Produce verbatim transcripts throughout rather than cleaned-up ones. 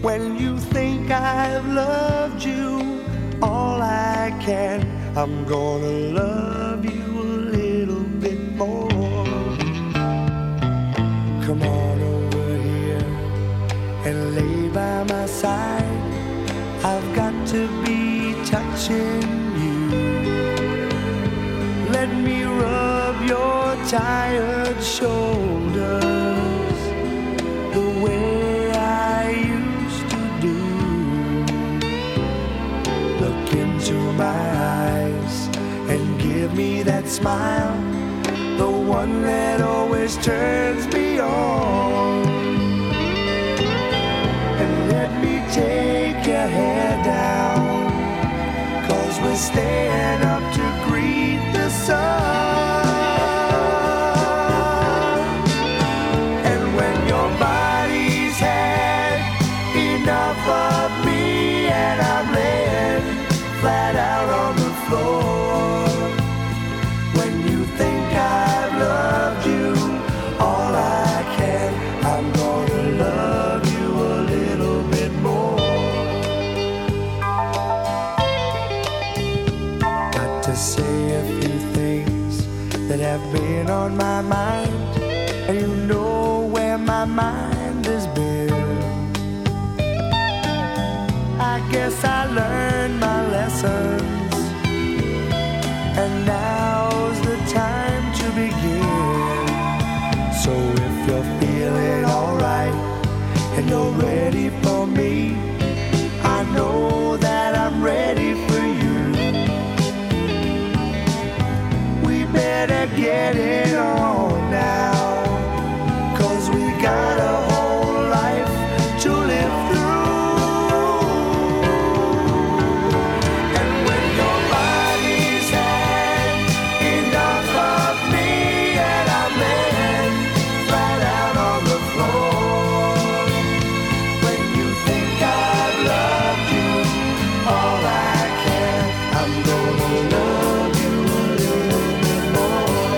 When you think I've loved you all I can, I'm gonna love you a little bit more. Come on over here and lay by my side. I've got to be touching you. Let me rub your tired shoulders the way I used to do. Look into my eyes and give me that smile, the one that always turns me on. And let me take your hair down, 'cause we're staying up to greet the sun. And when your body's had enough of me and I'm laying flat out on the floor, when you think I've loved you all I can, I'm gonna love you a little bit more. Got to say a few things that have been on my mind, and you know where my mind has been. I guess I learned my lessons, and now's the time to begin. So if you're feeling alright and you're ready for me, I know that I'm ready for you. We better get it on now, 'cause we got a whole life to live through. And when your body's had enough of me and I'm laying flat out on the floor, when you think I've loved you all I can, I'm gonna love you a little bit more.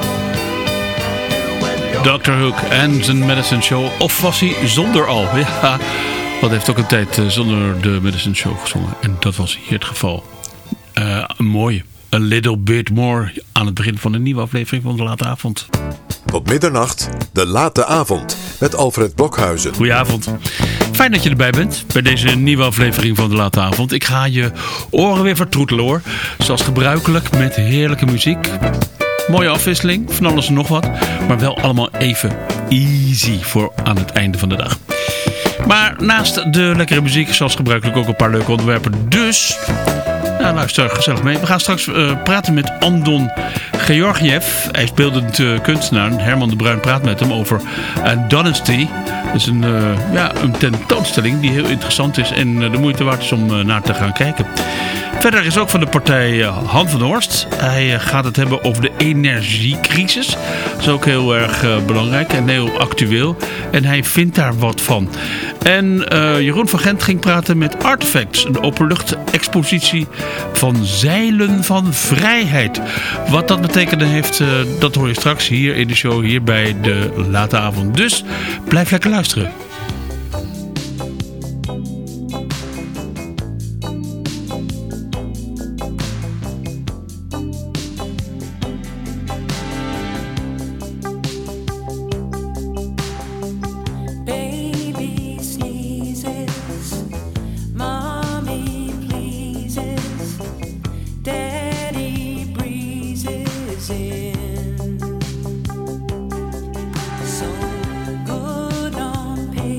And when your doctor Hook en zijn Medicine Show. Of was hij zonder al? Ja, wat heeft ook een tijd eh, zonder de Medicine Show gezongen. En dat was hier het geval. Uh, een mooie. A Little Bit More. Aan het begin van een nieuwe aflevering van De Late Avond. Tot middernacht, De Late Avond. Met Alfred Blokhuizen. Goedenavond. Fijn dat je erbij bent bij deze nieuwe aflevering van De Late Avond. Ik ga je oren weer vertroetelen hoor. Zoals gebruikelijk met heerlijke muziek. Mooie afwisseling, van alles en nog wat. Maar wel allemaal even easy voor aan het einde van de dag. Maar naast de lekkere muziek, zoals gebruikelijk ook een paar leuke onderwerpen. Dus, nou, luister gezellig mee. We gaan straks uh, praten met Andon Georgiev. Hij is beeldend uh, kunstenaar. Herman de Bruin praat met hem over uh, Dynasty. Dat is een, uh, ja, een tentoonstelling die heel interessant is en uh, de moeite waard is om uh, naar te gaan kijken. Verder is ook van de partij uh, Han van Horst. Hij uh, gaat het hebben over de energiecrisis. Dat is ook heel erg uh, belangrijk en heel actueel. En hij vindt daar wat van. En uh, Jeroen van Gent ging praten met Artifacts. Een openlucht-expositie van zeilen van vrijheid. Wat dat betekende heeft, uh, dat hoor je straks hier in de show. Hier bij de Late Avond. Dus blijf lekker luisteren. So good on paper.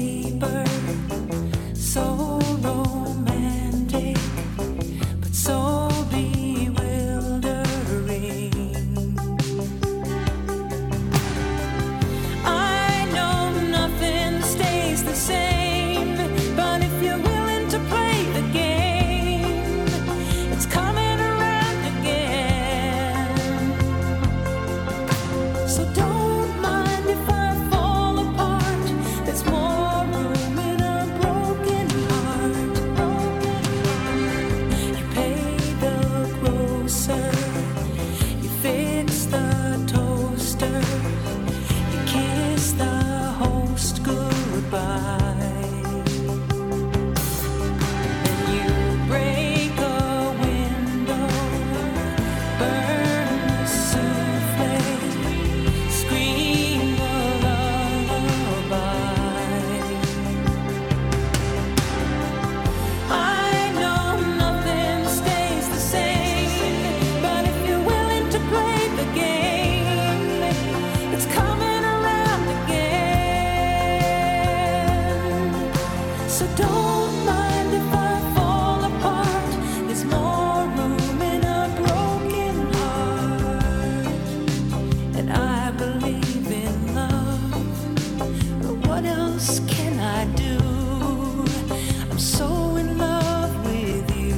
So don't mind if I fall apart. There's more room in a broken heart. And I believe in love, but what else can I do? I'm so in love with you.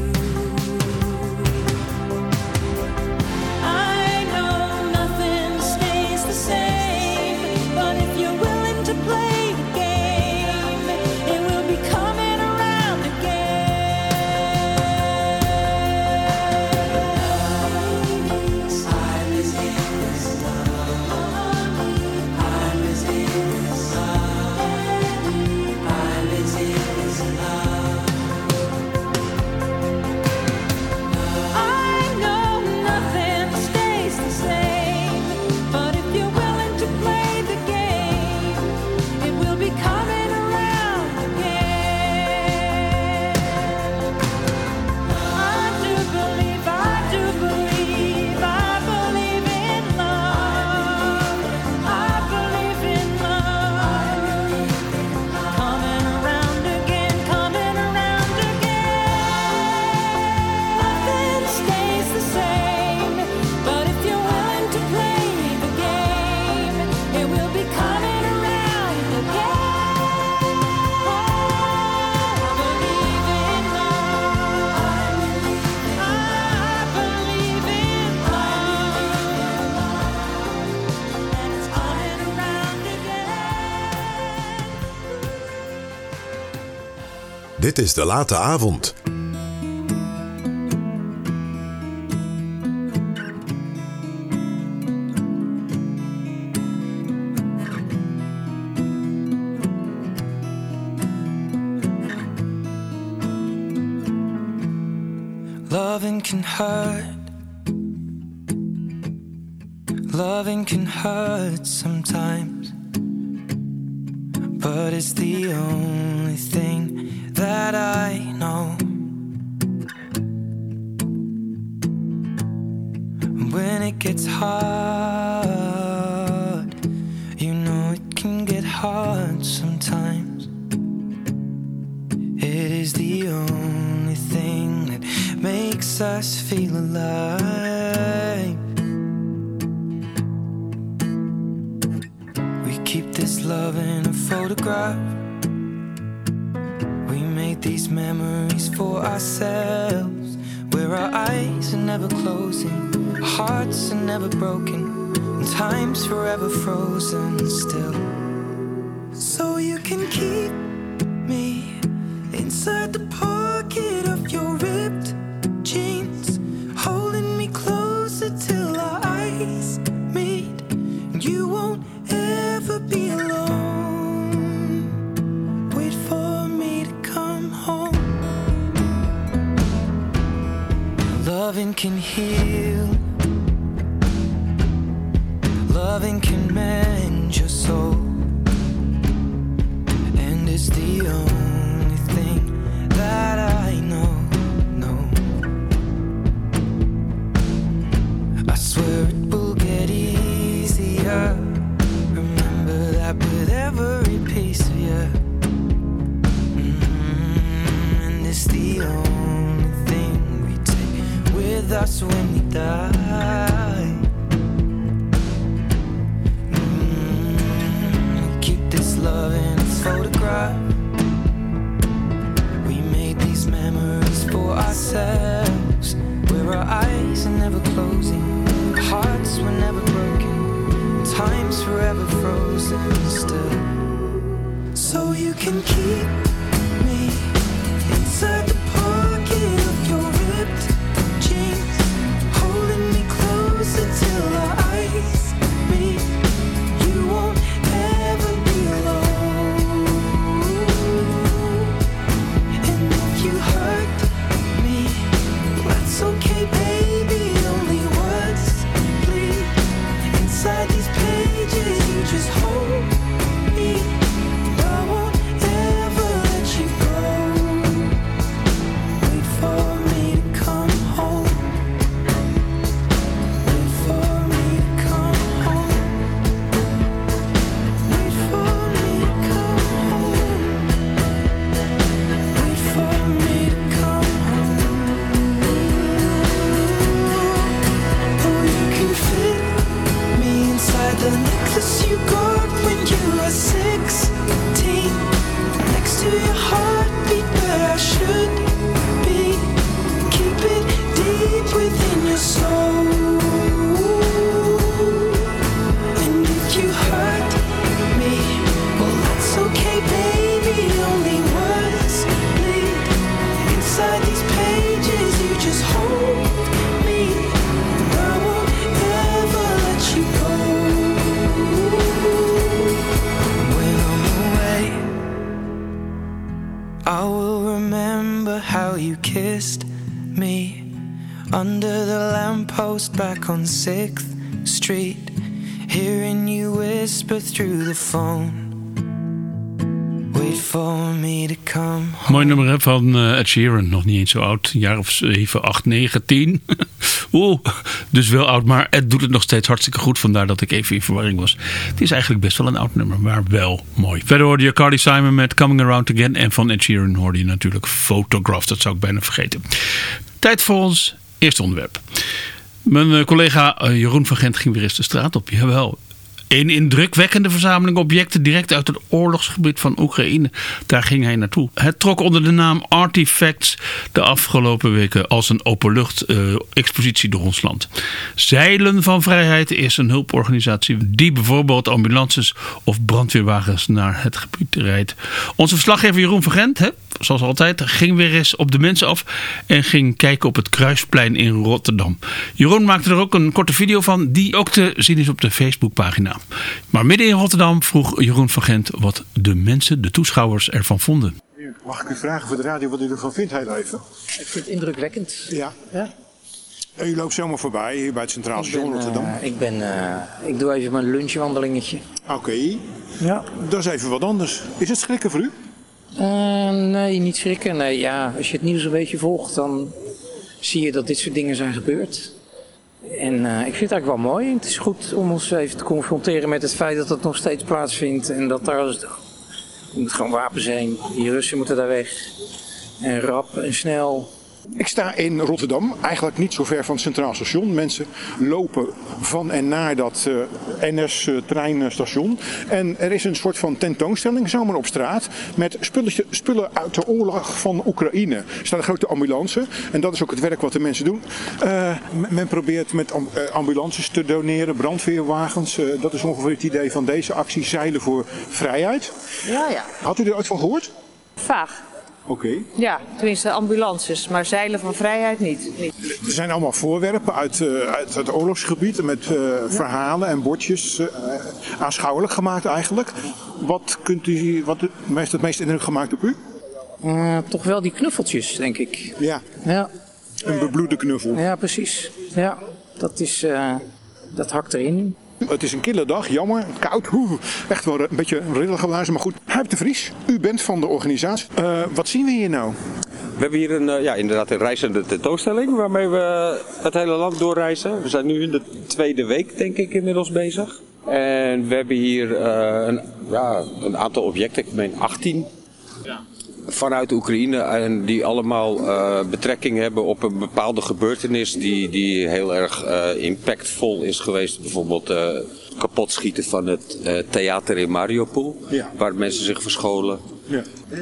I know nothing stays the same, but if you're willing to play the game, it will be coming around again. I'm as in this love. I'm as in this love. I'm as in this love. I know nothing stays the same, but if you're willing to play the game, it will be coming around again. I do believe, I do believe, I believe in love. I believe in love. Coming around again, coming around again. Nothing stays the same, but if you're willing to play the game, it will be coming around again. I believe in love. I believe in love, and it's coming around again. Dit is De Late Avond. Loving can hurt. Loving can hurt sometimes, but it's the only thing that I know. When it gets hard, you know it can get hard sometimes. It is the only thing that makes us feel alive. We keep this love in a photograph. We made these memories for ourselves, where our eyes are never closing, our hearts are never broken, and time's forever frozen still. So you can keep me inside the pocket of your ripped jeans, holding me closer till our eyes meet. You won't ever be alone. Wait for me to come home. Loving can heal. Loving can mend your soul, and it's the only thing that I know, no. I swear it will get easier. Remember that with every piece of you. Mm-hmm. And it's the only thing we take with us when we die. Mm-hmm. We keep this love in a photograph. We made these memories for ourselves, where our eyes are never closing, our hearts were never broken, time's forever frozen still. So you can keep me inside the pocket of your ripped jeans, holding me closer till our eyes meet. You won't ever be alone. And if you hurt me, that's okay, baby. Only words, please. Inside these pages, you just hold me. I won't ever I will remember how you kissed me under the lamppost back on sixth Street, hearing you whisper through the phone. Wait for me to come home. Mooi nummer hè, van uh, Ed Sheeran. Nog niet eens zo oud. Een jaar of zeven, acht, negen, tien. Oeh, dus wel oud. Maar Ed doet het nog steeds hartstikke goed. Vandaar dat ik even in verwarring was. Het is eigenlijk best wel een oud nummer. Maar wel mooi. Verder hoorde je Carly Simon met Coming Around Again. En van Ed Sheeran hoorde je natuurlijk Photograph. Dat zou ik bijna vergeten. Tijd voor ons eerste onderwerp. Mijn uh, collega uh, Jeroen van Gent ging weer eens de straat op. Jawel. Een indrukwekkende verzameling objecten direct uit het oorlogsgebied van Oekraïne. Daar ging hij naartoe. Het trok onder de naam Artifacts de afgelopen weken als een openlucht uh, expositie door ons land. Zeilen van Vrijheid is een hulporganisatie die bijvoorbeeld ambulances of brandweerwagens naar het gebied rijdt. Onze verslaggever Jeroen van Gent, hè, zoals altijd, ging weer eens op de mensen af en ging kijken op het Kruisplein in Rotterdam. Jeroen maakte er ook een korte video van die ook te zien is op de Facebookpagina. Maar midden in Rotterdam vroeg Jeroen van Gent wat de mensen, de toeschouwers, ervan vonden. Mag ik u vragen voor de radio wat u ervan vindt, heel even? Ik vind het indrukwekkend. Ja. Ja? U loopt zomaar voorbij hier bij het Centraal Station Rotterdam. Uh, ik, ben, uh, ik doe even mijn lunchwandelingetje. Oké, okay. Ja. Dat is even wat anders. Is het schrikken voor u? Uh, nee, niet schrikken. Nee, ja, als je het nieuws een beetje volgt, dan zie je dat dit soort dingen zijn gebeurd. En uh, ik vind het eigenlijk wel mooi. Het is goed om ons even te confronteren met het feit dat het nog steeds plaatsvindt. En dat daar, er moet gewoon wapens heen. Die Russen moeten daar weg. En rap en snel. Ik sta in Rotterdam, eigenlijk niet zo ver van het Centraal Station. Mensen lopen van en naar dat uh, N S-treinstation. En er is een soort van tentoonstelling, zomaar op straat, met spulletje, spullen uit de oorlog van Oekraïne. Er staat een grote ambulance en dat is ook het werk wat de mensen doen. Uh, men probeert met ambulances te doneren, brandweerwagens. Uh, dat is ongeveer het idee van deze actie, Zeilen voor Vrijheid. Ja, ja. Had u er ooit van gehoord? Vaag. Oké. Okay. Ja, tenminste ambulances, maar zeilen van vrijheid niet. niet. Er zijn allemaal voorwerpen uit, uh, uit het oorlogsgebied met uh, ja. verhalen en bordjes uh, aanschouwelijk gemaakt eigenlijk. Wat, kunt u, wat heeft het meest indruk gemaakt op u? Uh, toch wel die knuffeltjes, denk ik. Ja, ja. Een bebloede knuffel. Ja, precies. Ja, dat, is, uh, dat hakt erin. Het is een kille dag, jammer, koud, oeh, echt wel een beetje rillige blazen, maar goed. Huip de Vries, u bent van de organisatie. Uh, wat zien we hier nou? We hebben hier een, ja, inderdaad een reizende tentoonstelling waarmee we het hele land doorreizen. We zijn nu in de tweede week, denk ik, inmiddels bezig. En we hebben hier uh, een, ja, een aantal objecten, ik meen achttien. Ja. Vanuit Oekraïne en die allemaal uh, betrekking hebben op een bepaalde gebeurtenis die, die heel erg uh, impactvol is geweest. Bijvoorbeeld uh, kapotschieten van het uh, theater in Mariupol, ja. Waar mensen zich verscholen. Ja.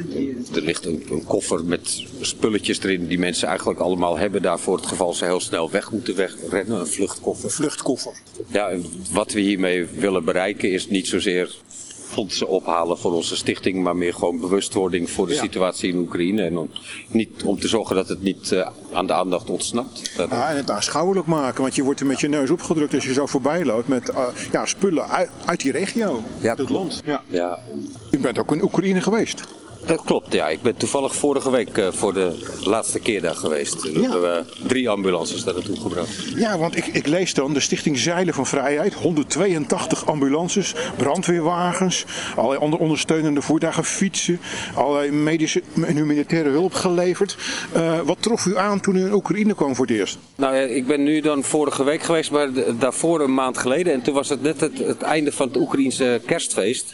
Er ligt een, een koffer met spulletjes erin die mensen eigenlijk allemaal hebben daar voor het geval ze heel snel weg moeten wegrennen. Een vluchtkoffer. Een vluchtkoffer. Ja, wat we hiermee willen bereiken is niet zozeer fondsen ophalen voor onze stichting, maar meer gewoon bewustwording voor de ja. situatie in Oekraïne. En om, niet, om te zorgen dat het niet uh, aan de aandacht ontsnapt. Dat ja, en het aanschouwelijk maken, want je wordt er met je neus opgedrukt als je zo voorbij loopt met uh, ja, spullen uit, uit die regio, ja, uit het land. Ja. Ja. U bent ook in Oekraïne geweest. Dat klopt, ja. Ik ben toevallig vorige week uh, voor de laatste keer daar geweest. We ja. hebben we drie ambulances daar naartoe gebracht. Ja, want ik, ik lees dan de Stichting Zeilen van Vrijheid. honderdtweeëntachtig ambulances, brandweerwagens, allerlei onder, ondersteunende voertuigen, fietsen, allerlei medische en humanitaire hulp geleverd. Uh, wat trof u aan toen u in Oekraïne kwam voor het eerst? Nou ja, ik ben nu dan vorige week geweest, maar de, daarvoor een maand geleden. En toen was het net het, het einde van het Oekraïense kerstfeest.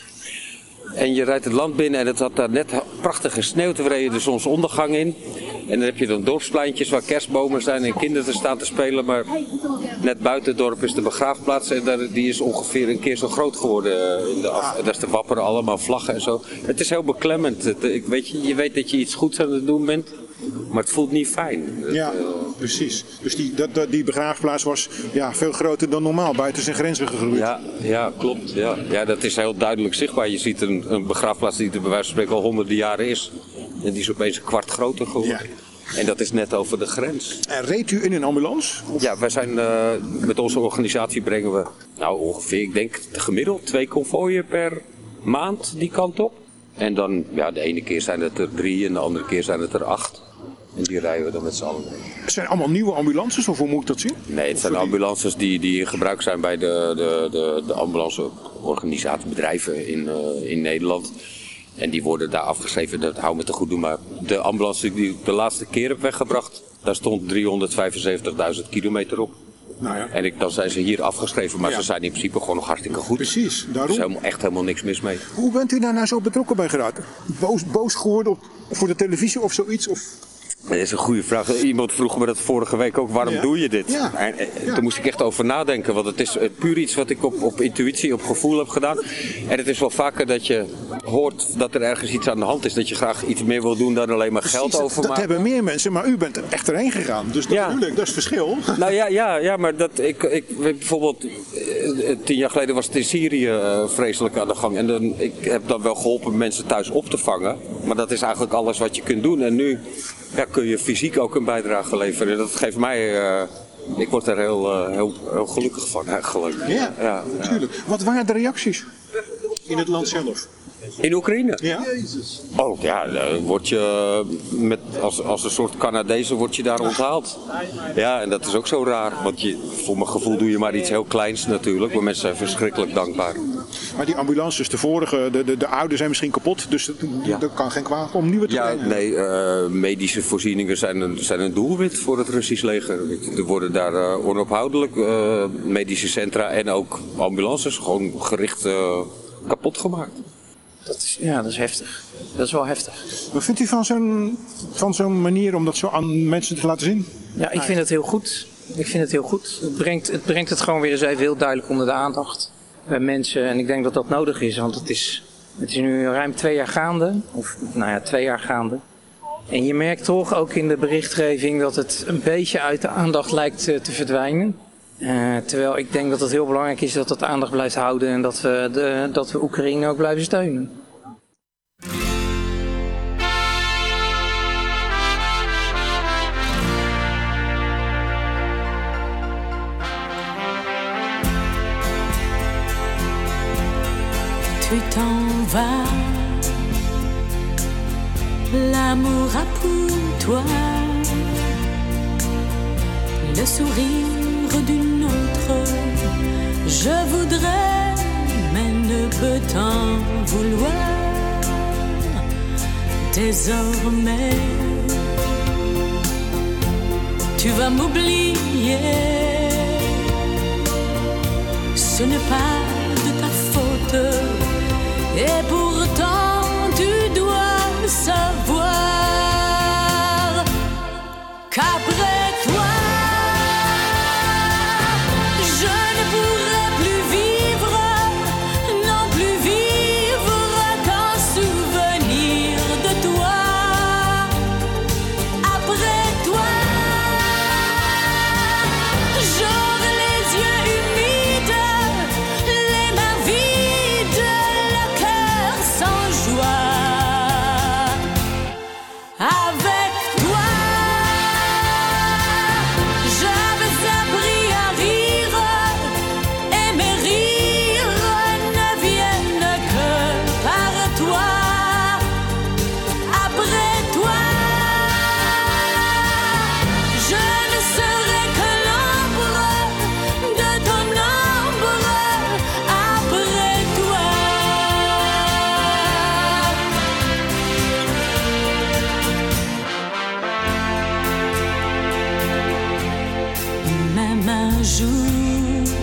En je rijdt het land binnen en het had daar net prachtig gesneeuwd. We reden de zonsondergang in. En dan heb je dan dorpspleintjes waar kerstbomen zijn en kinderen staan te spelen. Maar net buiten het dorp is de begraafplaats en daar, die is ongeveer een keer zo groot geworden. In de af, en daar is de wapperen allemaal vlaggen en zo. Het is heel beklemmend. Het, ik weet je, je weet dat je iets goeds aan het doen bent. Maar het voelt niet fijn. Ja, uh, precies. Dus die, dat, dat, die begraafplaats was ja, veel groter dan normaal, buiten zijn grenzen gegroeid. Ja, ja klopt. Ja. Ja, dat is heel duidelijk zichtbaar. Je ziet een, een begraafplaats die er bij wijze van spreken al honderden jaren is. En die is opeens een kwart groter geworden. Ja. En dat is net over de grens. En reed u in een ambulance? Of? Ja, wij zijn, uh, met onze organisatie brengen we nou ongeveer, ik denk gemiddeld twee konvooien per maand die kant op. En dan, ja, de ene keer zijn het er drie en de andere keer zijn het er acht. En die rijden we dan met z'n allen mee. Het zijn allemaal nieuwe ambulances, of hoe moet ik dat zien? Nee, het zijn ambulances die, die in gebruik zijn bij de, de, de, de ambulanceorganisatiebedrijven in, uh, in Nederland. En die worden daar afgeschreven, dat hou me te goed doen. Maar de ambulance die ik de laatste keer heb weggebracht, daar stond driehonderdvijfenzeventigduizend kilometer op. Nou ja. En ik, dan zijn ze hier afgeschreven, maar Ja. ze zijn in principe gewoon nog hartstikke goed. Precies, Er daarom. is helemaal, echt helemaal niks mis mee. Hoe bent u daar nou zo betrokken bij geraakt? Boos, boos geworden op, voor de televisie of zoiets? Of... Dat is een goede vraag. Iemand vroeg me dat vorige week ook, waarom Ja. doe je dit? Ja. En, en, Ja. Daar moest ik echt over nadenken, want het is eh, puur iets wat ik op, op intuïtie, op gevoel heb gedaan. En het is wel vaker dat je hoort dat er ergens iets aan de hand is, dat je graag iets meer wil doen dan alleen maar geld Precies, dat- overmaken. Dat hebben meer mensen, maar u bent er echt erheen gegaan. Dus dat, Ja. bedoel ik, dat is het verschil. Nou ja, ja, ja maar dat, ik, ik, bijvoorbeeld eh, tien jaar geleden was het in Syrië eh, vreselijk aan de gang. En dan, ik heb dan wel geholpen mensen thuis op te vangen. Maar dat is eigenlijk alles wat je kunt doen. En nu ja, kun je fysiek ook een bijdrage leveren. Dat geeft mij, uh, ik word er heel, uh, heel, heel gelukkig van eigenlijk. Ja, ja, natuurlijk. Wat waren de reacties in het land zelf? In Oekraïne? Ja? Oh ja, dan word je met, als, als een soort Canadezen word je daar onthaald. Ja, en dat is ook zo raar. Want je, voor mijn gevoel doe je maar iets heel kleins natuurlijk. Maar mensen zijn verschrikkelijk dankbaar. Maar die ambulances, de vorige, de, de, de oude zijn misschien kapot. Dus dat, Ja. dat kan geen kwaad om nieuwe te Ja, brengen. nee, uh, medische voorzieningen zijn een, zijn een doelwit voor het Russisch leger. Er worden daar uh, onophoudelijk uh, medische centra en ook ambulances gewoon gericht uh, kapot gemaakt. Dat is, ja, dat is heftig. Dat is wel heftig. Wat vindt u van zo'n, van zo'n manier om dat zo aan mensen te laten zien? Ja, ik vind het heel goed. Ik vind het heel goed. Het brengt het, brengt het gewoon weer eens even heel duidelijk onder de aandacht bij mensen. En ik denk dat dat nodig is, want het is, het is nu ruim twee jaar gaande. Of nou ja, twee jaar gaande. En je merkt toch ook in de berichtgeving dat het een beetje uit de aandacht lijkt uh, te verdwijnen. Uh, terwijl ik denk dat het heel belangrijk is dat het aandacht blijft houden en dat we, de, dat we Oekraïne ook blijven steunen. Tu t'en vas, l'amour a pour toi le sourire d'une autre. Je voudrais, mais ne peux t'en vouloir. Désormais, tu vas m'oublier. Ce n'est pas de ta faute. Et pourtant tu dois savoir qu'après toi je ne pourrai plus vivre, non plus vivre qu'un souvenir de toi. Après toi j'aurai les yeux humides, les mains vides, le cœur sans joie. Avec toi, j'avais appris à rire, et mes rires ne viennent que par toi. Après toi, je ne serai que l'ombre de ton ombre. Après toi. Même un jour,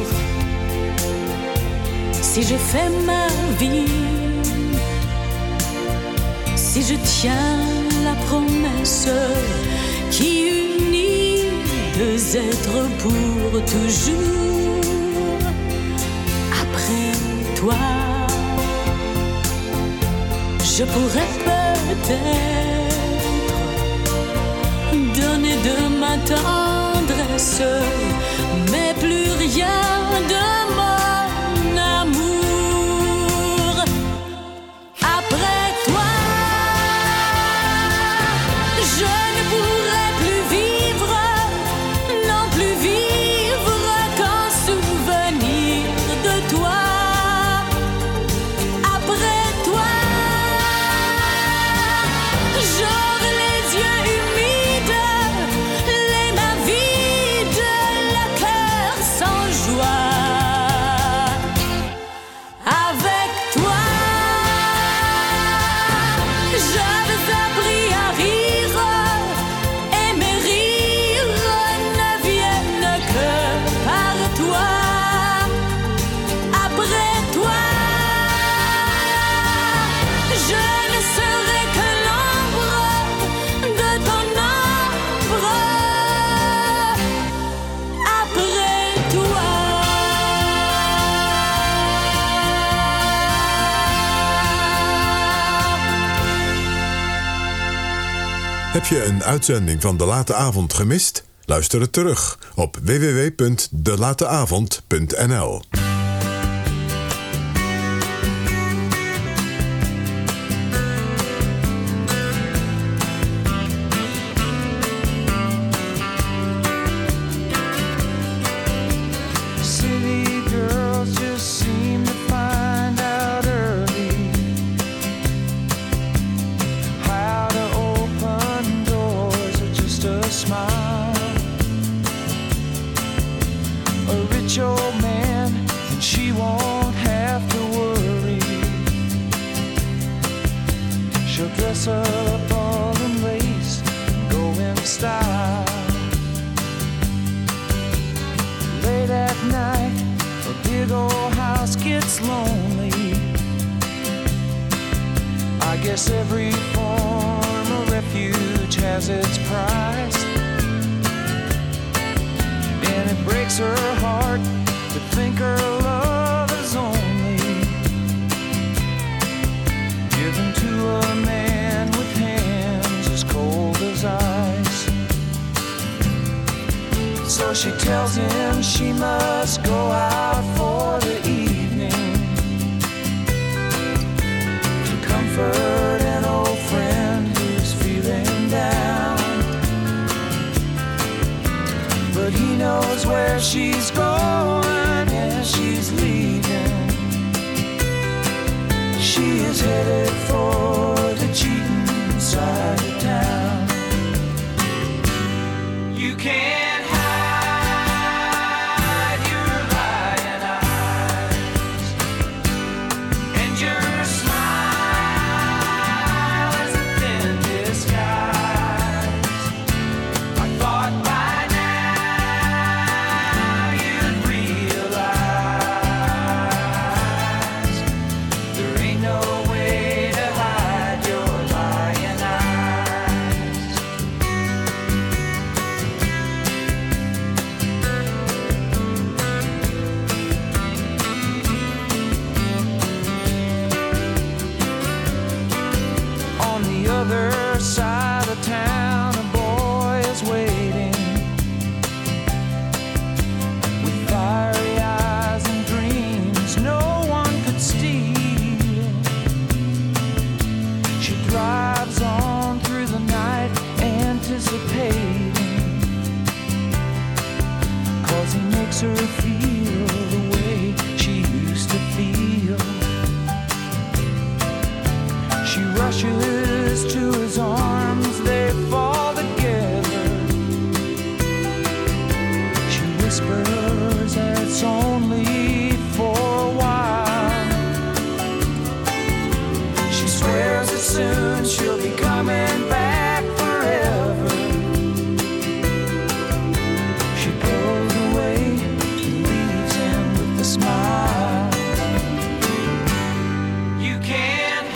si je fais ma vie, si je tiens la promesse qui unit deux êtres pour toujours, après toi, je pourrais peut-être donner de ma tendresse, mais plus rien de mon amour. Après toi, je ne pourrai plus vivre, non plus vivre qu'un souvenir de toi. Après toi, Heb je een uitzending van De Late Avond gemist? Luister het terug op w w w punt de late avond punt n l. City girls just seem to find out early how to open doors with just a smile. A rich old man, and she won't have to worry. She'll dress up all in lace and go in style. Late at night, a big old house gets lonely. I guess every form of refuge has its price. And it breaks her heart to think her love is only given to a man with hands as cold as ice. So she tells him she must go out for the evening to comfort an old friend who's feeling down. But he knows where she's going and she's leaving. She is headed for the cheating side of town. You can't hide your lying eyes, and your smile is a thin disguise. I thought by now you'd realize there ain't no way to hide your lying eyes. On the other side of town, a boy is waiting with fiery eyes and dreams no one could steal. She drives on through the night, anticipating, 'cause he makes her feel the way she used to feel. She rushes to his arms, they fall together. She whispers that it's only for a while. She swears that soon she'll be coming back forever. She goes away and leaves him with a smile. You can't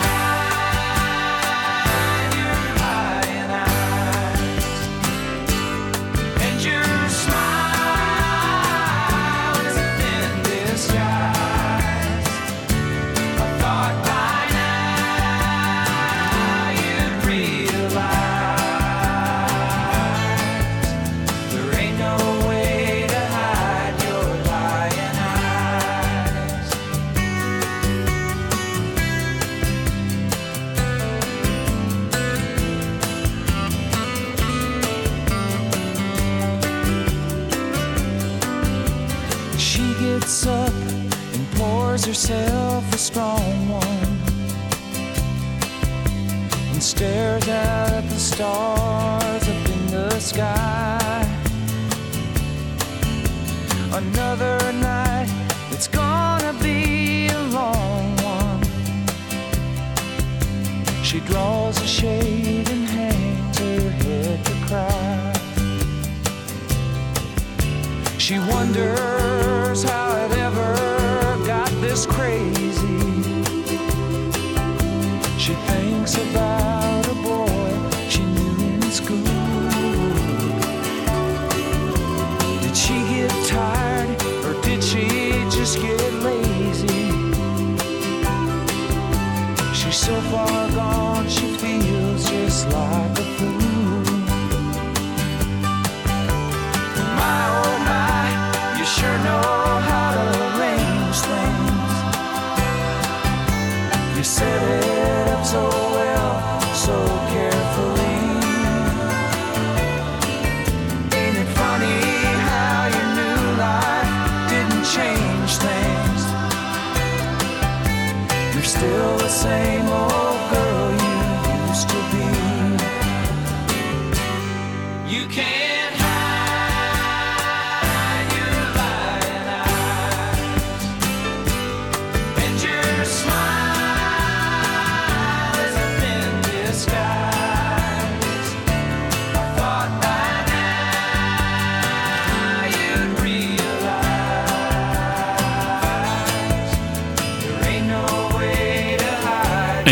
hide your lying eyes, and your smile is a thin disguise. I thought by now you'd realize there ain't no way to hide your lying eyes. She gets up and pours herself a strong one and stares out at the stars up in the sky. Another night, it's gonna be a long one. She draws a shade and hangs her head to cry. She wonders how it ever got this crazy. She thinks about a boy she knew in school. Did she get tired or did she just get lazy? She's so far gone she feels just like a fool.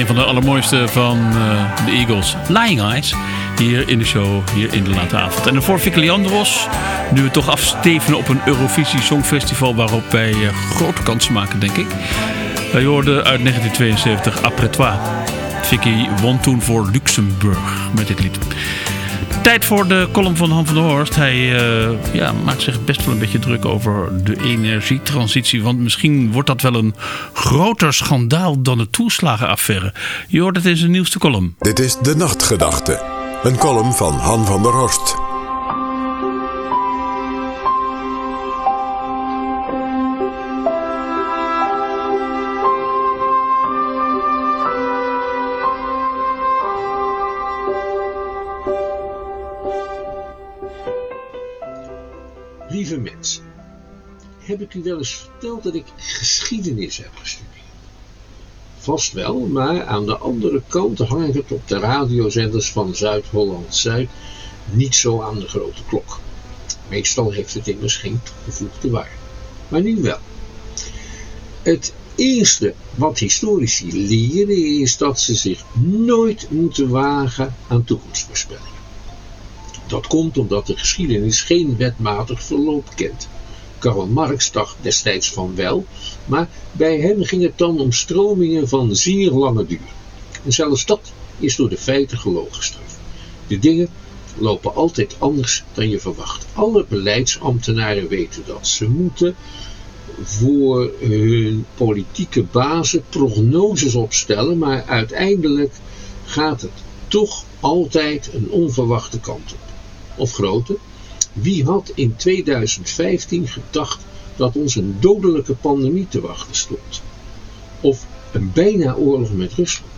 Een van de allermooiste van uh, de Eagles, Lying Eyes. Hier in de show, hier in de late avond. En voor Vicky Leandros, nu we toch afstevenen op een Eurovisie Songfestival waarop wij uh, grote kansen maken, denk ik. Wij hoorden uit negentien tweeënzeventig Après Toi. Vicky won toen voor Luxemburg met dit lied. Tijd voor de column van Han van der Horst. Hij uh, ja, maakt zich best wel een beetje druk over de energietransitie. Want misschien wordt dat wel een groter schandaal dan de toeslagenaffaire. Je hoort het in zijn nieuwste column. Dit is De Nachtgedachte. Een column van Han van der Horst. Lieve mensen, heb ik u wel eens verteld dat ik geschiedenis heb gestudeerd? Vast wel, maar aan de andere kant hang ik het op de radiozenders van Zuid-Holland-Zuid niet zo aan de grote klok. Meestal heeft het immers geen toegevoegde waarde. Maar nu wel. Het eerste wat historici leren is dat ze zich nooit moeten wagen aan toekomstvoorspellingen. Dat komt omdat de geschiedenis geen wetmatig verloop kent. Karl Marx dacht destijds van wel, maar bij hem ging het dan om stromingen van zeer lange duur. En zelfs dat is door de feiten gelogenstraft. De dingen lopen altijd anders dan je verwacht. Alle beleidsambtenaren weten dat. Ze moeten voor hun politieke bazen prognoses opstellen, maar uiteindelijk gaat het toch altijd een onverwachte kant op. Of groter, wie had in tweeduizend vijftien gedacht dat ons een dodelijke pandemie te wachten stond? Of een bijna oorlog met Rusland?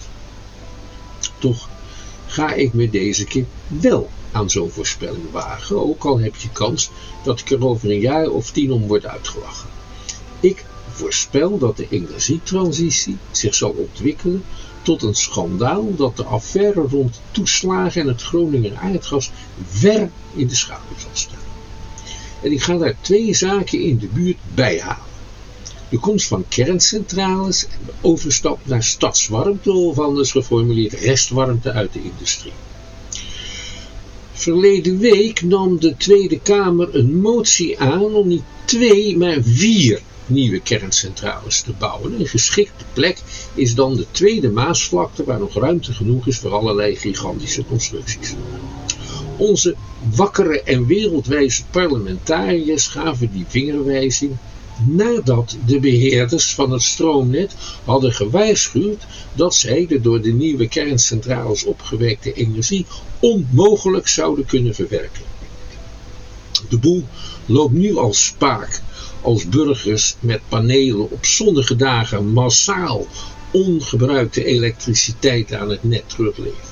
Toch ga ik me deze keer wel aan zo'n voorspelling wagen, ook al heb je kans dat ik er over een jaar of tien om word uitgelachen. Ik voorspel dat de energietransitie zich zal ontwikkelen tot een schandaal dat de affaire rond toeslagen en het Groninger aardgas ver in de schaduw zal staan. En ik ga daar twee zaken in de buurt bij halen. De komst van kerncentrales en de overstap naar stadswarmte, of anders geformuleerd restwarmte uit de industrie. Verleden week nam de Tweede Kamer een motie aan om niet twee, maar vier nieuwe kerncentrales te bouwen. Een geschikte plek is dan de Tweede Maasvlakte, waar nog ruimte genoeg is voor allerlei gigantische constructies. Onze wakkere en wereldwijze parlementariërs gaven die vingerwijzing nadat de beheerders van het stroomnet hadden gewaarschuwd dat zij de door de nieuwe kerncentrales opgewekte energie onmogelijk zouden kunnen verwerken. De boel loopt nu al spaak als burgers met panelen op zonnige dagen massaal ongebruikte elektriciteit aan het net terugleveren.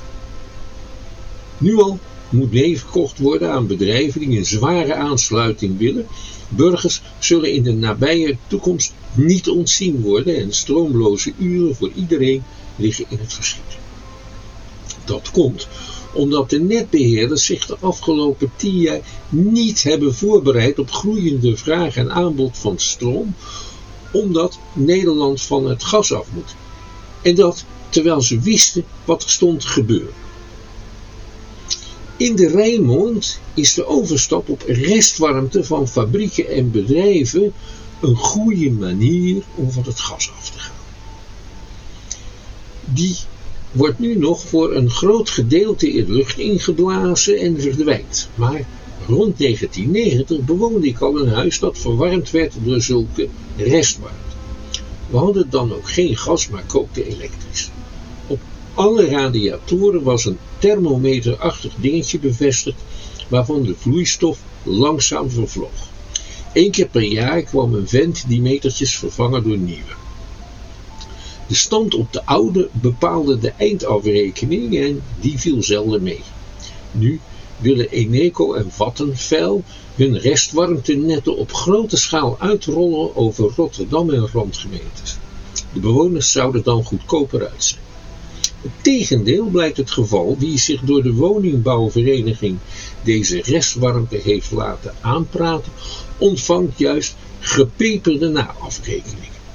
Nu al moet mee verkocht worden aan bedrijven die een zware aansluiting willen. Burgers zullen in de nabije toekomst niet ontzien worden en stroomloze uren voor iedereen liggen in het verschiet. Dat komt omdat de netbeheerders zich de afgelopen tien jaar niet hebben voorbereid op groeiende vraag en aanbod van stroom, omdat Nederland van het gas af moet. En dat terwijl ze wisten wat er stond te gebeuren. In de Rijnmond is de overstap op restwarmte van fabrieken en bedrijven een goede manier om van het gas af te gaan. Die wordt nu nog voor een groot gedeelte in lucht ingeblazen en verdwijnt. Maar rond negentien negentig bewoonde ik al een huis dat verwarmd werd door zulke restwarmte. We hadden dan ook geen gas, maar kookten elektrisch. Op alle radiatoren was een thermometerachtig dingetje bevestigd, waarvan de vloeistof langzaam vervloog. Eén keer per jaar kwam een vent die metertjes vervangen door nieuwe. De stand op de oude bepaalde de eindafrekening en die viel zelden mee. Nu willen Eneco en Vattenfall hun restwarmtenetten op grote schaal uitrollen over Rotterdam en randgemeentes. De bewoners zouden dan goedkoper uit zijn. Het tegendeel blijkt het geval. Wie zich door de woningbouwvereniging deze restwarmte heeft laten aanpraten, ontvangt juist gepeperde naafrekeningen.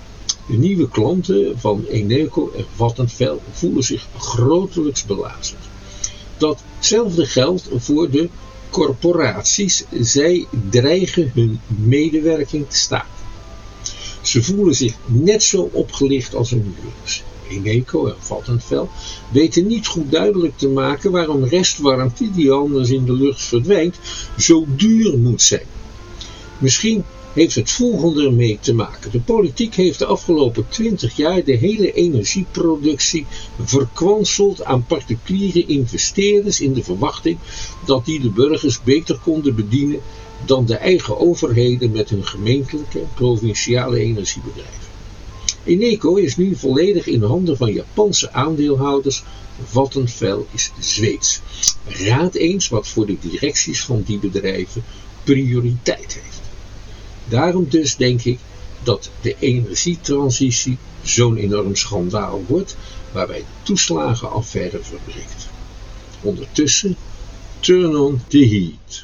De nieuwe klanten van Eneco en Vattenfall voelen zich grotelijks belazerd. Datzelfde geldt voor de corporaties. Zij dreigen hun medewerking te staken. Ze voelen zich net zo opgelicht als hun huurders. Eneco en Vattenfall weten niet goed duidelijk te maken waarom restwarmte die anders in de lucht verdwijnt zo duur moet zijn. Misschien heeft het volgende ermee te maken. De politiek heeft de afgelopen twintig jaar de hele energieproductie verkwanseld aan particuliere investeerders in de verwachting dat die de burgers beter konden bedienen dan de eigen overheden met hun gemeentelijke en provinciale energiebedrijven. Eneco is nu volledig in handen van Japanse aandeelhouders. Vattenfall is Zweeds. Raad eens wat voor de directies van die bedrijven prioriteit heeft. Daarom dus denk ik dat de energietransitie zo'n enorm schandaal wordt, waarbij de toeslagenaffaire verbreekt. Ondertussen, turn on the heat.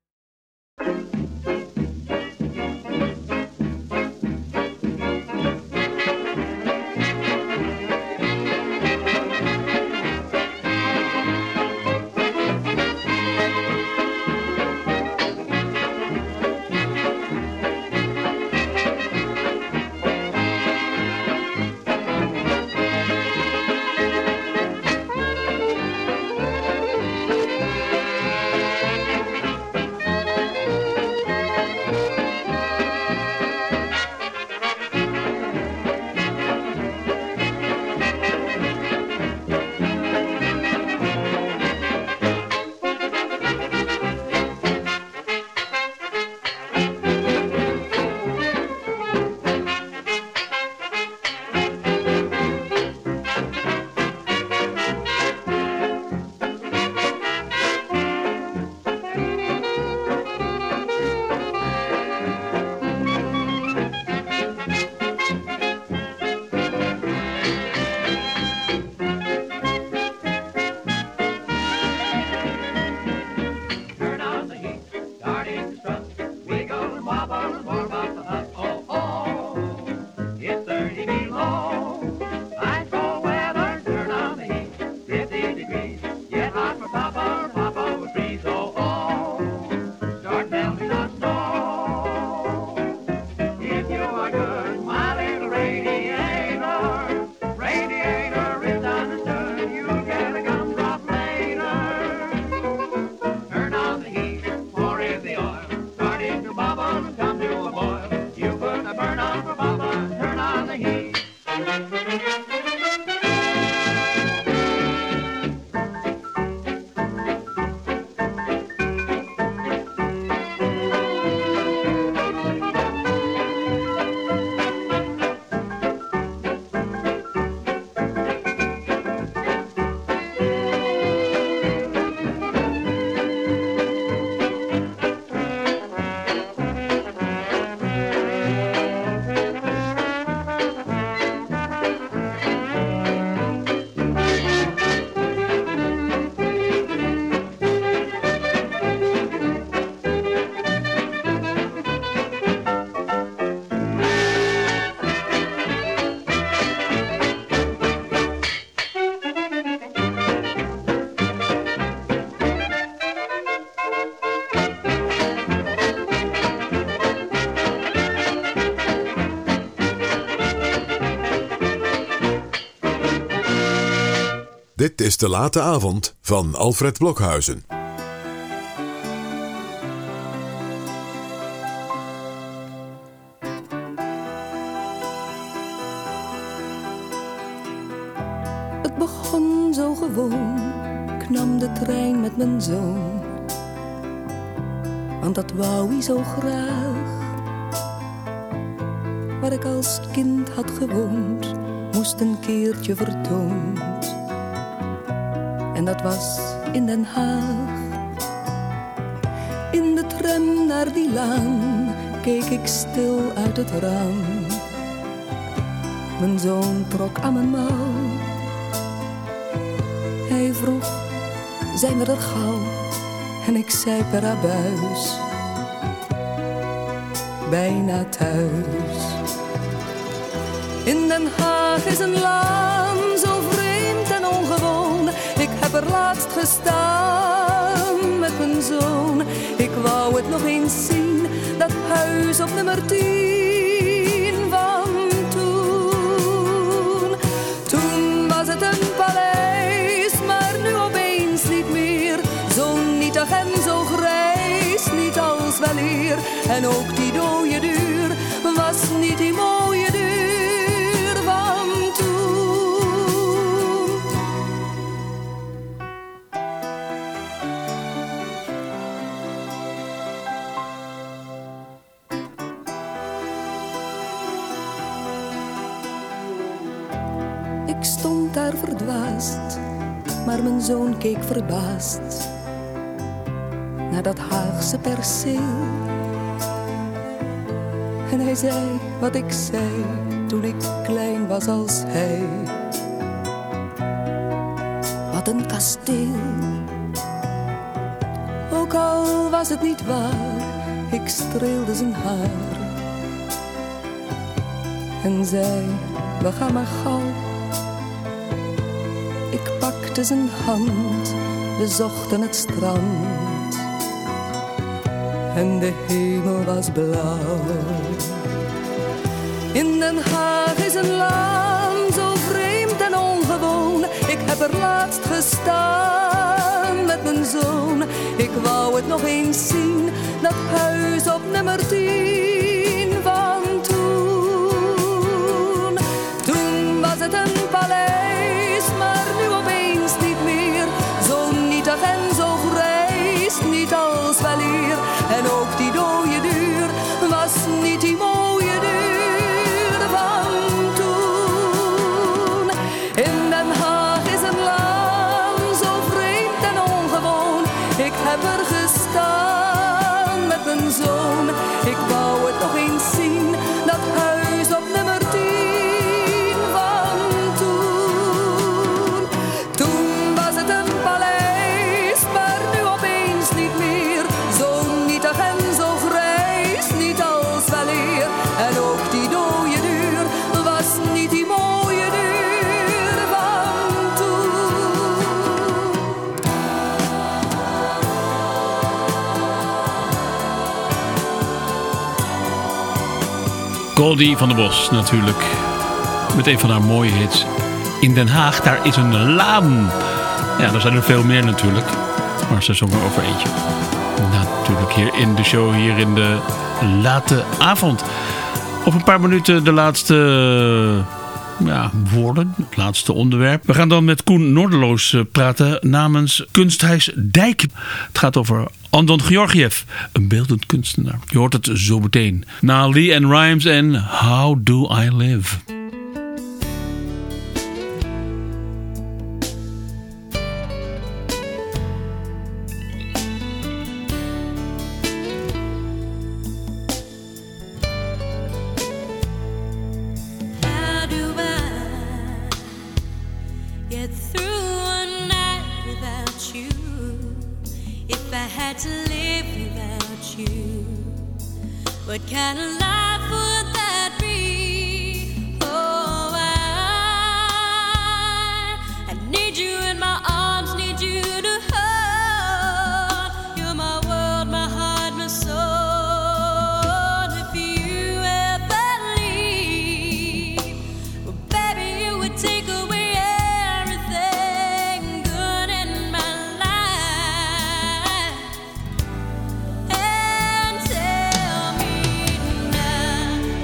Dit is De Late Avond van Alfred Blokhuizen. Het begon zo gewoon, ik nam de trein met mijn zoon. Want dat wou hij zo graag. Waar ik als kind had gewoond, moest een keertje vertoond. En dat was in Den Haag. In de tram naar die laan keek ik stil uit het raam. Mijn zoon trok aan mijn mouw. Hij vroeg, zijn we er gauw? En ik zei per abuis, bijna thuis. In Den Haag is een land zo vreemd en ongewoon. Ik heb er laatst gestaan met mijn zoon. Ik wou het nog eens zien, dat huis op nummer tien van toen. Toen was het een paleis, maar nu opeens niet meer. Zo nietig en zo grijs, niet als weleer. En ook die dode deur was niet die mooie deur van toen. Ik stond daar verdwaasd, maar mijn zoon keek verbaasd naar dat Haagse perceel. En hij zei wat ik zei toen ik klein was als hij. Wat een kasteel. Ook al was het niet waar, ik streelde zijn haar. En zei, we gaan maar gauw. Ik pakte zijn hand, we zochten het strand. En de hemel was blauw. In Den Haag is een land zo vreemd en ongewoon. Ik heb er laatst gestaan met mijn zoon. Ik wou het nog eens zien, dat huis op nummer tien van toen. Toen was het een paleis, maar nu opeens niet meer. Zo nietig en zo grijs, niet als weleer. En ook die dode deur was niet die mooie deur van toen. In Den Haag is een land zo vreemd en ongewoon. Ik heb er gestaan met mijn zoon. Ik wou het nog eens zien, dat huis op nummer tien van toen. Toen was het een paleis, maar nu opeens niet meer. Zo nietig en zo grijs, niet als weleer. En ook die dode deur was niet die mooie deur van toen. Goldie van der Bos natuurlijk. Met een van haar mooie hits. In Den Haag, daar is een laan. Ja, er zijn er veel meer natuurlijk. Maar ze zongen over eentje. Natuurlijk hier in de show, hier in de late avond. Over een paar minuten de laatste ja, woorden, het laatste onderwerp. We gaan dan met Koen Noorderloos praten namens Kunsthuis Dijk. Het gaat over Anton Georgiev, een beeldend kunstenaar. Je hoort het zo meteen. Na LeAnn Rimes en How Do I Live. How do I get through one night without you? If I had to live without you, what kind of life would that be? Oh, I, I need you in my arms, need you to hold. You're my world, my heart, my soul. If you ever leave, well, baby, you would take away everything good in my life. And tell me now,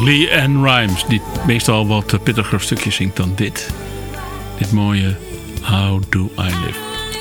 LeAnn Rimes, die meestal wat uh, pittiger stukjes zingt dan dit. Dit mooie How Do I Live.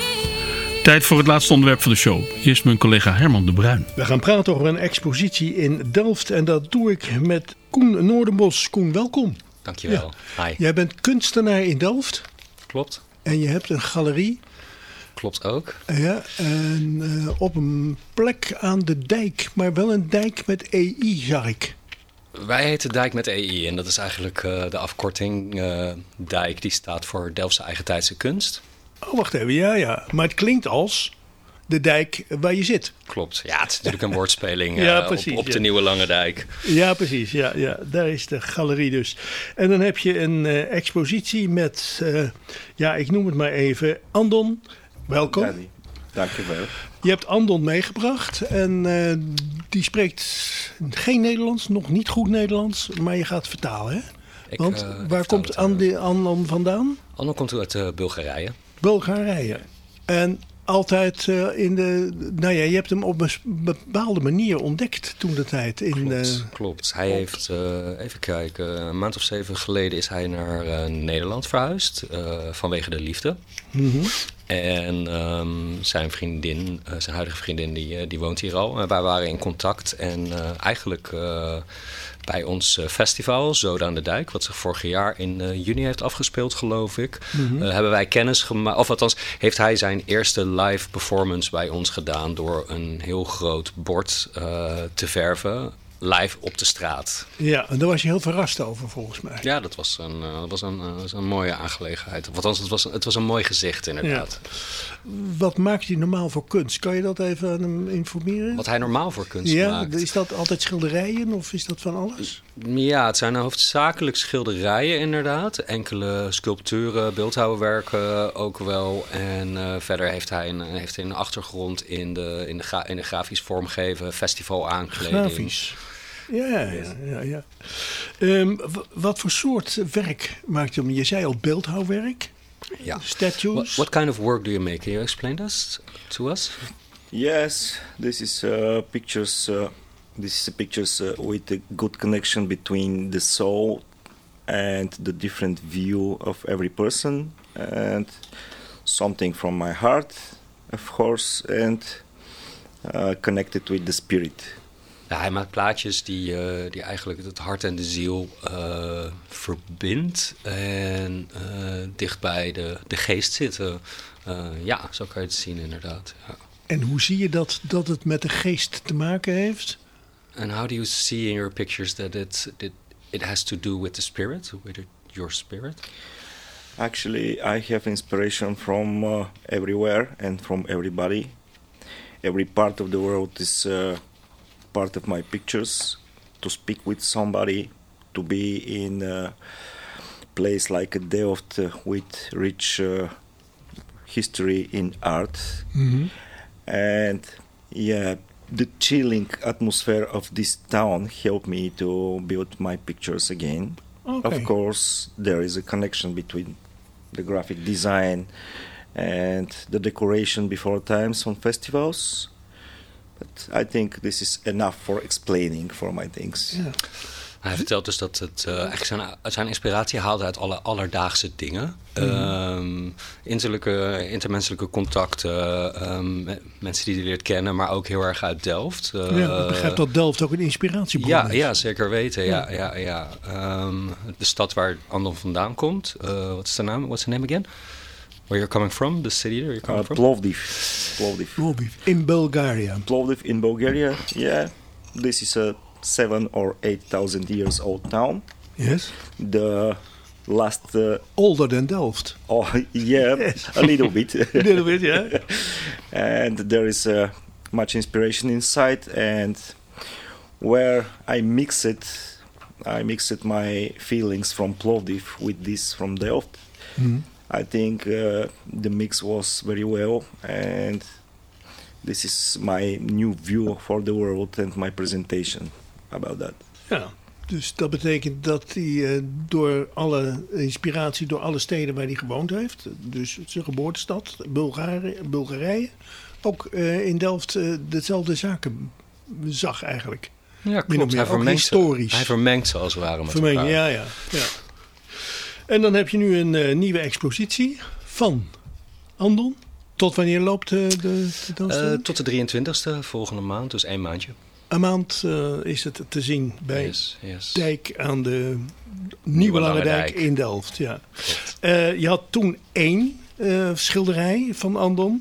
Tijd voor het laatste onderwerp van de show. Hier is mijn collega Herman de Bruin. We gaan praten over een expositie in Delft en dat doe ik met Koen Noordenbos. Koen, welkom. Dankjewel. Ja. Hi. Jij bent kunstenaar in Delft. Klopt. En je hebt een galerie. Klopt ook. Ja, en uh, op een plek aan de dijk, maar wel een dijk met E I, zag ik. Wij heten Dijk met E I en dat is eigenlijk uh, de afkorting. Uh, Dijk die staat voor Delftse Eigentijdse Kunst. Oh, wacht even, ja, ja. Maar het klinkt als de dijk waar je zit. Klopt, ja, het is natuurlijk een woordspeling uh, ja, precies, op, op de ja. Nieuwe Lange Dijk. Ja, precies, ja, ja. Daar is de galerie dus. En dan heb je een uh, expositie met, uh, ja, ik noem het maar even, Andon. Welkom. Danny. Dankjewel. Je hebt Andon meegebracht en uh, die spreekt geen Nederlands, nog niet goed Nederlands, maar je gaat vertalen, hè? Ik, Want uh, waar komt Andi- Andon vandaan? Andon komt uit uh, Bulgarije. Bulgarije. En altijd uh, in de... Nou ja, je hebt hem op een bepaalde manier ontdekt toen de tijd. In, klopt, uh, klopt. Hij op... heeft, uh, even kijken, een maand of zeven geleden is hij naar uh, Nederland verhuisd. Uh, vanwege de liefde. Mm-hmm. En um, zijn vriendin, uh, zijn huidige vriendin, die, uh, die woont hier al. Uh, wij waren in contact en uh, eigenlijk uh, bij ons uh, festival, Zoda aan de Dijk, wat zich vorig jaar in uh, juni heeft afgespeeld, geloof ik, Mm-hmm. uh, hebben wij kennis gemaakt. Of althans, heeft hij zijn eerste live performance bij ons gedaan door een heel groot bord uh, te verven. Live op de straat. Ja, en daar was je heel verrast over volgens mij. Ja, dat was een, uh, dat was een, uh, was een mooie aangelegenheid. Of althans, het was, het was een mooi gezicht inderdaad. Ja. Wat maakt hij normaal voor kunst? Kan je dat even aan hem informeren? Wat hij normaal voor kunst ja, maakt? Is dat altijd schilderijen of is dat van alles? Ja, het zijn hoofdzakelijk schilderijen inderdaad. Enkele sculpturen, beeldhouwwerken ook wel. En uh, verder heeft hij een, heeft hij een achtergrond in de, in de, gra- in de grafisch vormgeven, festival aankleding. Grafisch. Ja, ja, ja. ja. Um, w- wat voor soort werk maakt je? Je zei al beeldhouwwerk. Ja. Statues. What, what kind of work do you make? Can you explain this to us? Yes, this is uh, pictures. Uh, this is pictures uh, with a good connection between the soul and the different view of every person, and something from my heart, of course, and uh, connected with the spirit. Ja, hij maakt plaatjes die, uh, die eigenlijk het hart en de ziel uh, verbindt en uh, dicht bij de, de geest zitten. Uh, ja, zo kan je het zien inderdaad. Ja. En hoe zie je dat, dat het met de geest te maken heeft? And how do you see in your pictures that it, it, it has to do with the spirit, with it, your spirit? Actually, I have inspiration from uh, everywhere and from everybody. Every part of the world is uh, part of my pictures. To speak with somebody, to be in a place like Delft uh, with rich uh, history in art. Mm-hmm. And yeah, the chilling atmosphere of this town helped me to build my pictures again. Okay. Of course, there is a connection between the graphic design and the decoration before times on festivals. But I think this is enough for explaining for my things. Ja. Hij vertelt dus dat het, uh, eigenlijk zijn, zijn inspiratie haalde uit alle alledaagse dingen. Mm-hmm. Um, interlijke, intermenselijke contacten, um, mensen die hij leert kennen, maar ook heel erg uit Delft. Uh, Ja, ik begrijp dat Delft ook een inspiratiebron ja, is. ja, zeker weten. Ja. Ja. Ja, ja, um, de stad waar Andon vandaan komt. Uh, wat is de naam? What's the name again? Where you're coming from? The city where you're coming Uh, from? Plovdiv. Plovdiv. Plovdiv. In Bulgaria. Plovdiv in Bulgaria. Yeah, this is a seven or eight thousand years old town. Yes. The last. Uh, Older than Delft. Oh yeah, Yes. a little bit. A little bit, yeah. And there is uh, much inspiration inside, and where I mix it, I mixed my feelings from Plovdiv with this from Delft. Mm. I think uh, the mix was very well, and this is my new view for the world and my presentation about that. Ja, dus dat betekent dat hij uh, door alle inspiratie, door alle steden waar hij gewoond heeft, dus zijn geboortestad, Bulgarije, Bulgarije ook uh, in Delft uh, dezelfde zaken zag eigenlijk. Min of klopt. meer, Hij ook vermengt, historisch. hij vermengt ze als het ware met Vermengen, elkaar. ja, ja, ja. En dan heb je nu een uh, nieuwe expositie van Andon. Tot wanneer loopt uh, de tentoonstelling? Uh, tot de drieëntwintigste, volgende maand, dus één maandje. Een maand uh, is het te zien bij yes, yes. Dijk aan de Nieuwe, Nieuwe Lange Lange Dijk, Dijk in Delft. Ja. Uh, je had toen één uh, schilderij van Andon.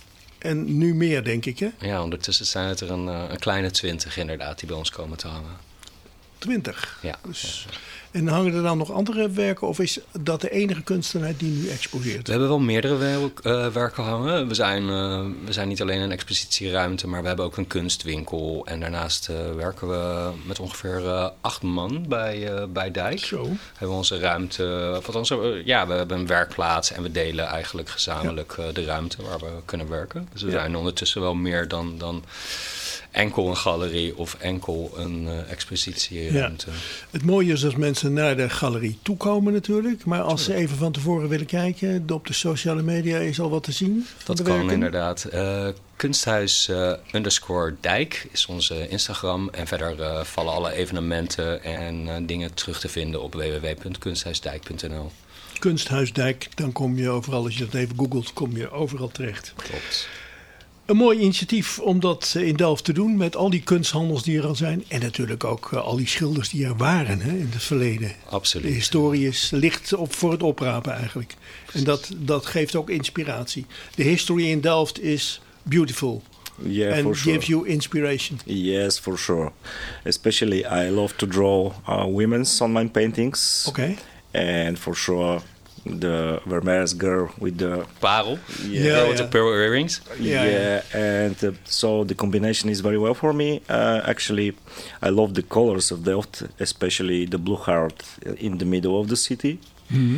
En nu meer, denk ik, hè? Ja, ondertussen zijn het er een, uh, een kleine twintig inderdaad die bij ons komen te hangen. Twintig? Ja. Dus, en hangen er dan nog andere werken of is dat de enige kunstenaar die nu exposeert? We hebben wel meerdere werk, uh, werken hangen. We zijn, uh, we zijn niet alleen een expositieruimte, maar we hebben ook een kunstwinkel. En daarnaast uh, werken we met ongeveer uh, acht man bij, uh, bij Dijk. Zo. We hebben onze ruimte, wat onze, uh, ja, we hebben een werkplaats en we delen eigenlijk gezamenlijk uh, de ruimte waar we kunnen werken. Dus we Ja. zijn ondertussen wel meer dan... dan enkel een galerie of enkel een uh, expositieruimte. Ja. Het mooie is als mensen naar de galerie toekomen natuurlijk. Maar als ze even van tevoren willen kijken, op de sociale media is al wat te zien van Dat de kan werken. inderdaad. Uh, kunsthuis uh, underscore Dijk is onze Instagram. En verder uh, vallen alle evenementen en uh, dingen terug te vinden op w w w punt kunsthuisdijk punt n l. Kunsthuisdijk, dan kom je overal, als je dat even googelt, kom je overal terecht. Klopt. Een mooi initiatief om dat in Delft te doen met al die kunsthandels die er al zijn. En natuurlijk ook uh, al die schilders die er waren hè, in het verleden. Absoluut. De historie is licht op voor het oprapen eigenlijk. En dat, dat geeft ook inspiratie. De history in Delft is beautiful. Yeah, and for sure. gives you inspiration. Yes, for sure. Especially I love to draw uh, women's on my paintings. Okay. And for sure the Vermeer's girl with the parel. Yeah, yeah, with yeah. the pearl earrings. Yeah, yeah. and uh, so the combination is very well for me. Uh, actually, I love the colors of Delft, especially the blue heart in the middle of the city. Mm-hmm.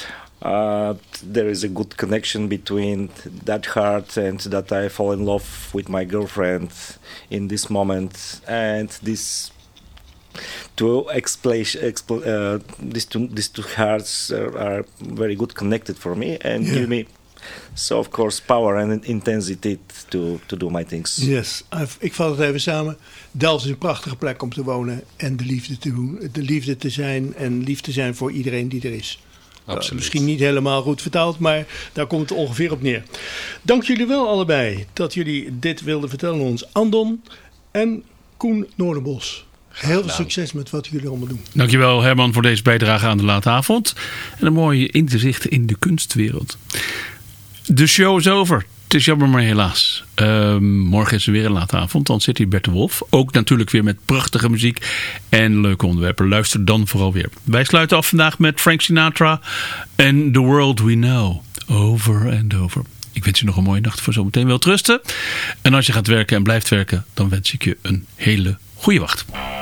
Uh, there is a good connection between that heart and that I fall in love with my girlfriend in this moment, and this. To explain, expl- uh, these two these two hearts are, are very good connected for me and Yeah. give me, so of course, power and intensity to to do my things. Yes, ik vat het even samen. Delft is een prachtige plek om te wonen en de liefde te doen, de liefde te zijn en lief te zijn voor iedereen die er is. Absoluut. Uh, misschien niet helemaal goed vertaald, maar daar komt het ongeveer op neer. Dank jullie wel allebei dat jullie dit wilden vertellen aan ons. Andon en Koen Noordenbos. Heel veel succes met wat jullie allemaal doen. Dankjewel Herman voor deze bijdrage aan de late avond. En een mooie inzicht in de kunstwereld. De show is over. Het is jammer, maar helaas. Uh, morgen is er weer een late avond. Dan zit hier Bert de Wolf. Ook natuurlijk weer met prachtige muziek en leuke onderwerpen. Luister dan vooral weer. Wij sluiten af vandaag met Frank Sinatra en The World We Know. Over and over. Ik wens je nog een mooie nacht voor zometeen. Wel rusten. En als je gaat werken en blijft werken, dan wens ik je een hele goede wacht.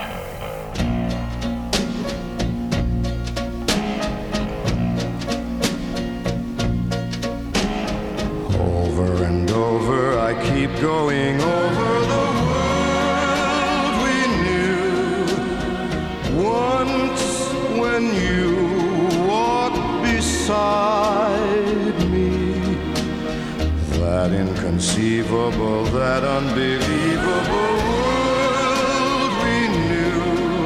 Over and over I keep going over the world we knew. Once when you walked beside me, that inconceivable, that unbelievable world we knew.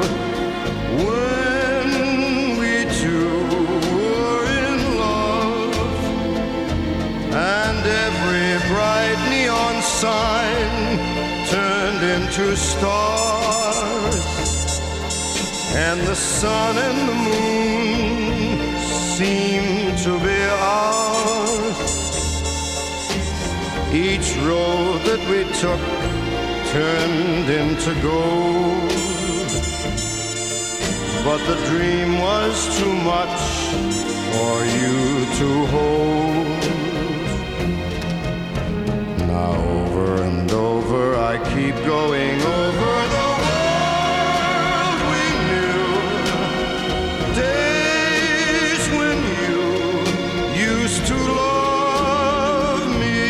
When we two were in love, and every bright neon sign turned into stars, and the sun and the moon seemed to be ours. Each road that we took turned into gold, but the dream was too much for you to hold. Now over and over I keep going over the world we knew. Days when you used to love me.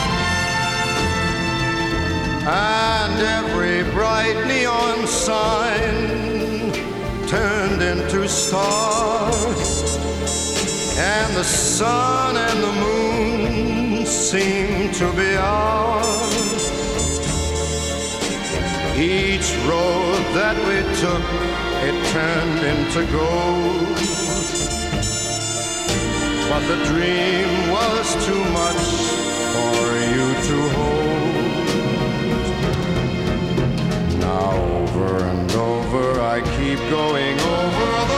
And every bright neon sign two stars, and the sun and the moon seem to be ours. Each road that we took, it turned into gold, but the dream was too much for you to hold. Now over and over I keep going over the